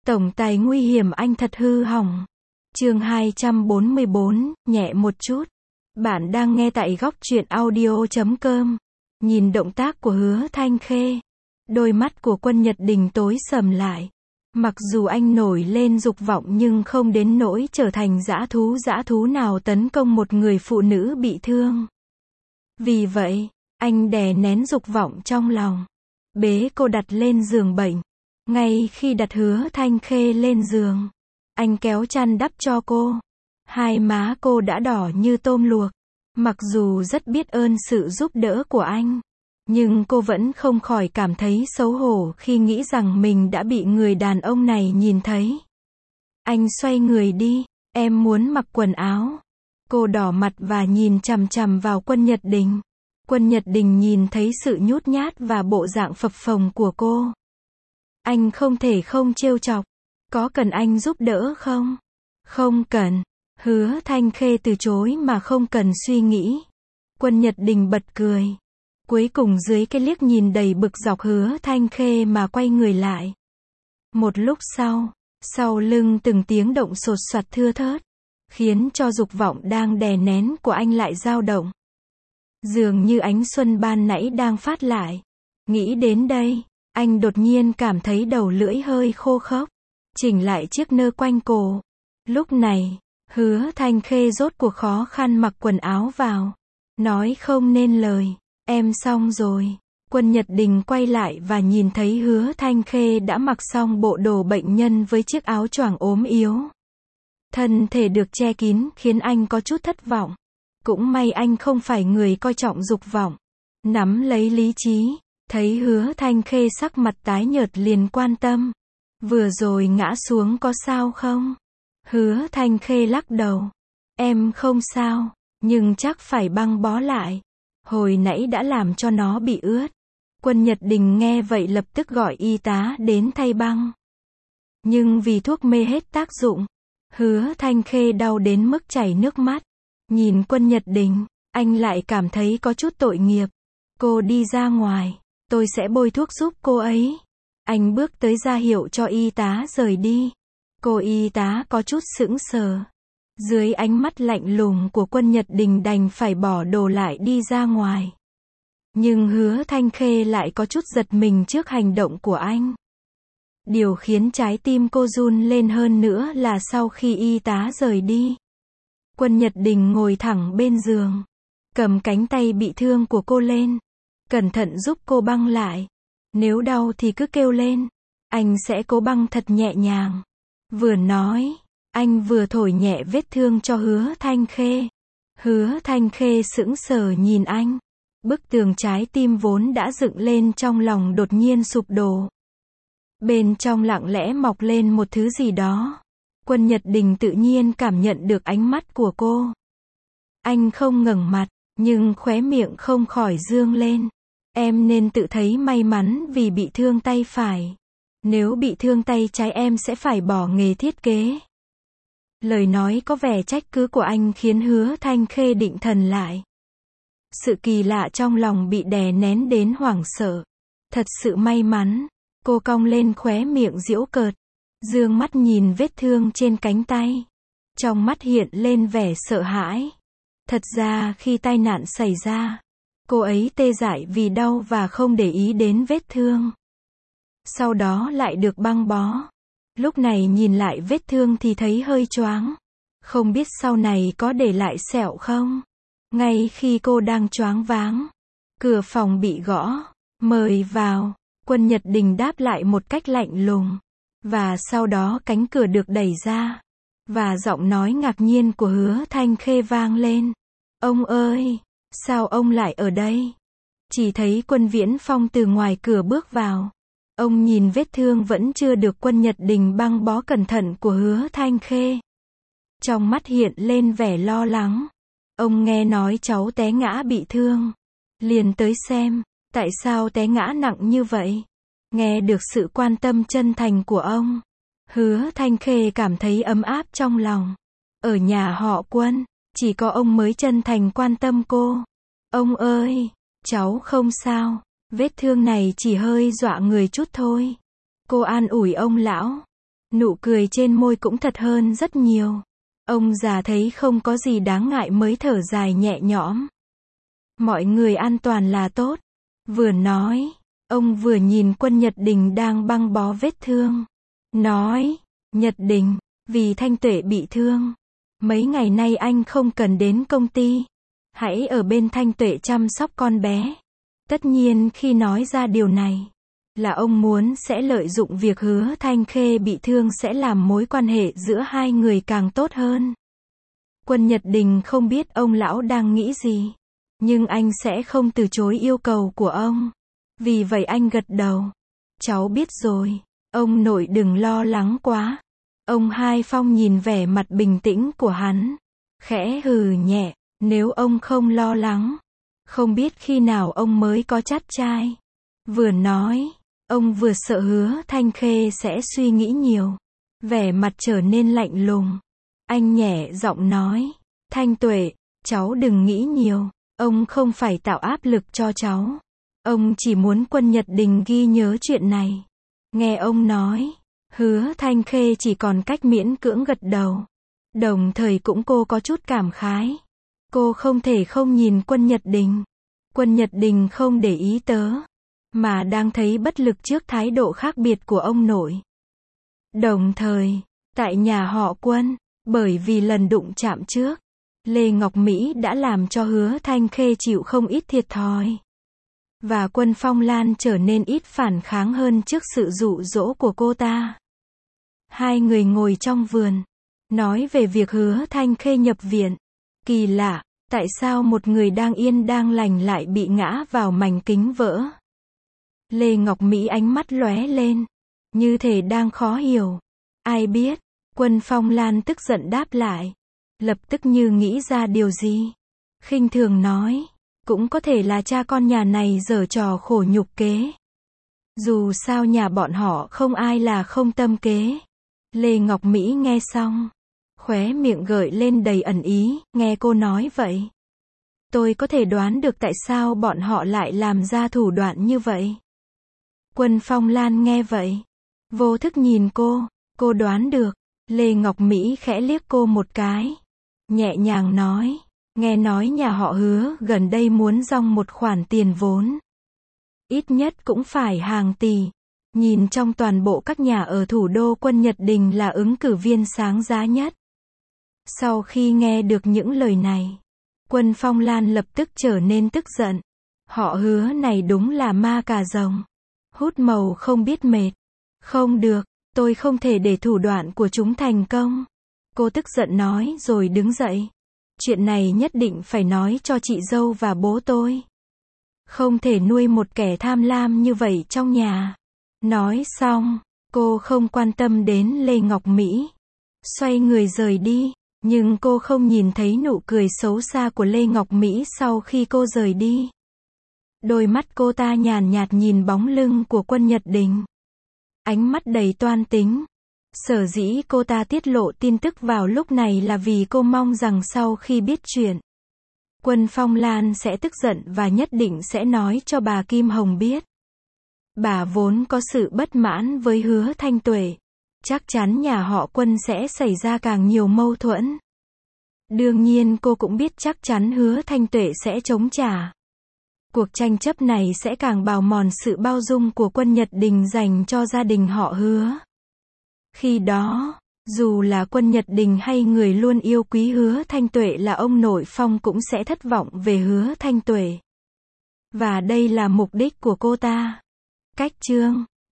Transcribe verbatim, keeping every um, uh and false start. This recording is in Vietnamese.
Tổng tài nguy hiểm anh thật hư hỏng. Chương hai trăm bốn mươi bốn, nhẹ một chút. Bạn đang nghe tại góc truyện audio chấm com. Nhìn động tác của Hứa Thanh Khê, đôi mắt của Quân Nhật Đình tối sầm lại. Mặc dù anh nổi lên dục vọng nhưng không đến nỗi trở thành dã thú dã thú nào tấn công một người phụ nữ bị thương. Vì vậy, anh đè nén dục vọng trong lòng, bế cô đặt lên giường bệnh. Ngay khi đặt Hứa Thanh Khê lên giường, anh kéo chăn đắp cho cô. Hai má cô đã đỏ như tôm luộc. Mặc dù rất biết ơn sự giúp đỡ của anh, nhưng cô vẫn không khỏi cảm thấy xấu hổ khi nghĩ rằng mình đã bị người đàn ông này nhìn thấy. Anh xoay người đi, em muốn mặc quần áo. Cô đỏ mặt và nhìn chằm chằm vào Quân Nhật Đình. Quân Nhật Đình nhìn thấy sự nhút nhát và bộ dạng phập phồng của cô. Anh không thể không trêu chọc. Có cần anh giúp đỡ không? Không cần. Hứa Thanh Khê từ chối mà không cần suy nghĩ. Quân Nhật Đình bật cười. Cuối cùng dưới cái liếc nhìn đầy bực dọc Hứa Thanh Khê mà quay người lại. Một lúc sau, sau lưng từng tiếng động sột soạt thưa thớt, khiến cho dục vọng đang đè nén của anh lại dao động. Dường như ánh xuân ban nãy đang phát lại. Nghĩ đến đây, anh đột nhiên cảm thấy đầu lưỡi hơi khô khốc. Chỉnh lại chiếc nơ quanh cổ. Lúc này, Hứa Thanh Khê rốt cuộc khó khăn mặc quần áo vào. Nói không nên lời. Em xong rồi. Quân Nhật Đình quay lại và nhìn thấy Hứa Thanh Khê đã mặc xong bộ đồ bệnh nhân với chiếc áo choàng ốm yếu. Thân thể được che kín khiến anh có chút thất vọng. Cũng may anh không phải người coi trọng dục vọng. Nắm lấy lý trí, thấy Hứa Thanh Khê sắc mặt tái nhợt liền quan tâm. Vừa rồi ngã xuống có sao không? Hứa Thanh Khê lắc đầu. Em không sao, nhưng chắc phải băng bó lại. Hồi nãy đã làm cho nó bị ướt. Quân Nhật Đình nghe vậy lập tức gọi y tá đến thay băng. Nhưng vì thuốc mê hết tác dụng, Hứa Thanh Khê đau đến mức chảy nước mắt. Nhìn Quân Nhật Đình, anh lại cảm thấy có chút tội nghiệp. Cô đi ra ngoài, tôi sẽ bôi thuốc giúp cô ấy. Anh bước tới ra hiệu cho y tá rời đi. Cô y tá có chút sững sờ. Dưới ánh mắt lạnh lùng của Quân Nhật Đình đành phải bỏ đồ lại đi ra ngoài. Nhưng Hứa Thanh Khê lại có chút giật mình trước hành động của anh. Điều khiến trái tim cô run lên hơn nữa là sau khi y tá rời đi, Quân Nhật Đình ngồi thẳng bên giường, cầm cánh tay bị thương của cô lên, cẩn thận giúp cô băng lại. Nếu đau thì cứ kêu lên, anh sẽ cố băng thật nhẹ nhàng. Vừa nói, anh vừa thổi nhẹ vết thương cho Hứa Thanh Khê. Hứa Thanh Khê sững sờ nhìn anh. Bức tường trái tim vốn đã dựng lên trong lòng đột nhiên sụp đổ. Bên trong lặng lẽ mọc lên một thứ gì đó. Quân Nhật Đình tự nhiên cảm nhận được ánh mắt của cô. Anh không ngẩng mặt, nhưng khóe miệng không khỏi dương lên. Em nên tự thấy may mắn vì bị thương tay phải. Nếu bị thương tay trái em sẽ phải bỏ nghề thiết kế. Lời nói có vẻ trách cứ của anh khiến Hứa Thanh Khê định thần lại. Sự kỳ lạ trong lòng bị đè nén đến hoảng sợ. Thật sự may mắn. Cô cong lên khóe miệng giễu cợt. Dương mắt nhìn vết thương trên cánh tay. Trong mắt hiện lên vẻ sợ hãi. Thật ra khi tai nạn xảy ra, cô ấy tê dại vì đau và không để ý đến vết thương. Sau đó lại được băng bó. Lúc này nhìn lại vết thương thì thấy hơi choáng. Không biết sau này có để lại sẹo không? Ngay khi cô đang choáng váng, cửa phòng bị gõ. Mời vào. Quân Nhật Đình đáp lại một cách lạnh lùng. Và sau đó cánh cửa được đẩy ra. Và giọng nói ngạc nhiên của Hứa Thanh Khê vang lên. Ông ơi, sao ông lại ở đây? Chỉ thấy Quân Viễn Phong từ ngoài cửa bước vào. Ông nhìn vết thương vẫn chưa được Quân Nhật Đình băng bó cẩn thận của Hứa Thanh Khê. Trong mắt hiện lên vẻ lo lắng. Ông nghe nói cháu té ngã bị thương. Liền tới xem, tại sao té ngã nặng như vậy? Nghe được sự quan tâm chân thành của ông, Hứa Thanh Khê cảm thấy ấm áp trong lòng. Ở nhà họ Quân, chỉ có ông mới chân thành quan tâm cô. Ông ơi, cháu không sao. Vết thương này chỉ hơi dọa người chút thôi. Cô an ủi ông lão. Nụ cười trên môi cũng thật hơn rất nhiều. Ông già thấy không có gì đáng ngại mới thở dài nhẹ nhõm. Mọi người an toàn là tốt. Vừa nói, ông vừa nhìn Quân Nhật Đình đang băng bó vết thương. Nói, Nhật Đình, vì Thanh Tuệ bị thương, mấy ngày nay anh không cần đến công ty. Hãy ở bên Thanh Tuệ chăm sóc con bé. Tất nhiên khi nói ra điều này, là ông muốn sẽ lợi dụng việc Hứa Thanh Khê bị thương sẽ làm mối quan hệ giữa hai người càng tốt hơn. Quân Nhật Đình không biết ông lão đang nghĩ gì, nhưng anh sẽ không từ chối yêu cầu của ông. Vì vậy anh gật đầu. Cháu biết rồi, ông nội đừng lo lắng quá. Ông Hai Phong nhìn vẻ mặt bình tĩnh của hắn, khẽ hừ nhẹ, nếu ông không lo lắng, không biết khi nào ông mới có chắt trai. Vừa nói, ông vừa sợ Hứa Thanh Khê sẽ suy nghĩ nhiều, vẻ mặt trở nên lạnh lùng. Anh nhẹ giọng nói, Thanh Tuệ, cháu đừng nghĩ nhiều, ông không phải tạo áp lực cho cháu. Ông chỉ muốn Quân Nhật Đình ghi nhớ chuyện này. Nghe ông nói, Hứa Thanh Khê chỉ còn cách miễn cưỡng gật đầu. Đồng thời cũng cô có chút cảm khái. Cô không thể không nhìn Quân Nhật Đình. Quân Nhật Đình không để ý tớ, mà đang thấy bất lực trước thái độ khác biệt của ông nội. Đồng thời, tại nhà họ Quân, bởi vì lần đụng chạm trước, Lê Ngọc Mỹ đã làm cho Hứa Thanh Khê chịu không ít thiệt thòi. Và Quân Phong Lan trở nên ít phản kháng hơn trước sự dụ dỗ của cô ta. Hai người ngồi trong vườn, nói về việc Hứa Thanh Khê nhập viện. Kỳ lạ, tại sao một người đang yên đang lành lại bị ngã vào mảnh kính vỡ? Lê Ngọc Mỹ ánh mắt lóe lên, như thể đang khó hiểu. Ai biết? Quân Phong Lan tức giận đáp lại, lập tức như nghĩ ra điều gì. Khinh thường nói, cũng có thể là cha con nhà này giở trò khổ nhục kế. Dù sao nhà bọn họ không ai là không tâm kế. Lê Ngọc Mỹ nghe xong, khóe miệng gợi lên đầy ẩn ý, nghe cô nói vậy. Tôi có thể đoán được tại sao bọn họ lại làm ra thủ đoạn như vậy. Quân Phong Lan nghe vậy, vô thức nhìn cô, cô đoán được. Lê Ngọc Mỹ khẽ liếc cô một cái, nhẹ nhàng nói, nghe nói nhà họ Hứa gần đây muốn dong một khoản tiền vốn. Ít nhất cũng phải hàng tỷ. Nhìn trong toàn bộ các nhà ở thủ đô, Quân Nhật Đình là ứng cử viên sáng giá nhất. Sau khi nghe được những lời này, Quân Phong Lan lập tức trở nên tức giận. Họ Hứa này đúng là ma cà rồng, hút màu không biết mệt. Không được, tôi không thể để thủ đoạn của chúng thành công. Cô tức giận nói rồi đứng dậy. Chuyện này nhất định phải nói cho chị dâu và bố tôi. Không thể nuôi một kẻ tham lam như vậy trong nhà. Nói xong, cô không quan tâm đến Lê Ngọc Mỹ, xoay người rời đi. Nhưng cô không nhìn thấy nụ cười xấu xa của Lê Ngọc Mỹ sau khi cô rời đi. Đôi mắt cô ta nhàn nhạt nhìn bóng lưng của Quân Nhật Đình, ánh mắt đầy toan tính. Sở dĩ cô ta tiết lộ tin tức vào lúc này là vì cô mong rằng sau khi biết chuyện, Quân Phong Lan sẽ tức giận và nhất định sẽ nói cho bà Kim Hồng biết. Bà vốn có sự bất mãn với Hứa Thanh Tuệ, chắc chắn nhà họ Quân sẽ xảy ra càng nhiều mâu thuẫn. Đương nhiên cô cũng biết chắc chắn Hứa Thanh Tuệ sẽ chống trả. Cuộc tranh chấp này sẽ càng bào mòn sự bao dung của Quân Nhật Đình dành cho gia đình họ Hứa. Khi đó, dù là Quân Nhật Đình hay người luôn yêu quý Hứa Thanh Tuệ là ông nội Phong cũng sẽ thất vọng về Hứa Thanh Tuệ. Và đây là mục đích của cô ta. Cách chương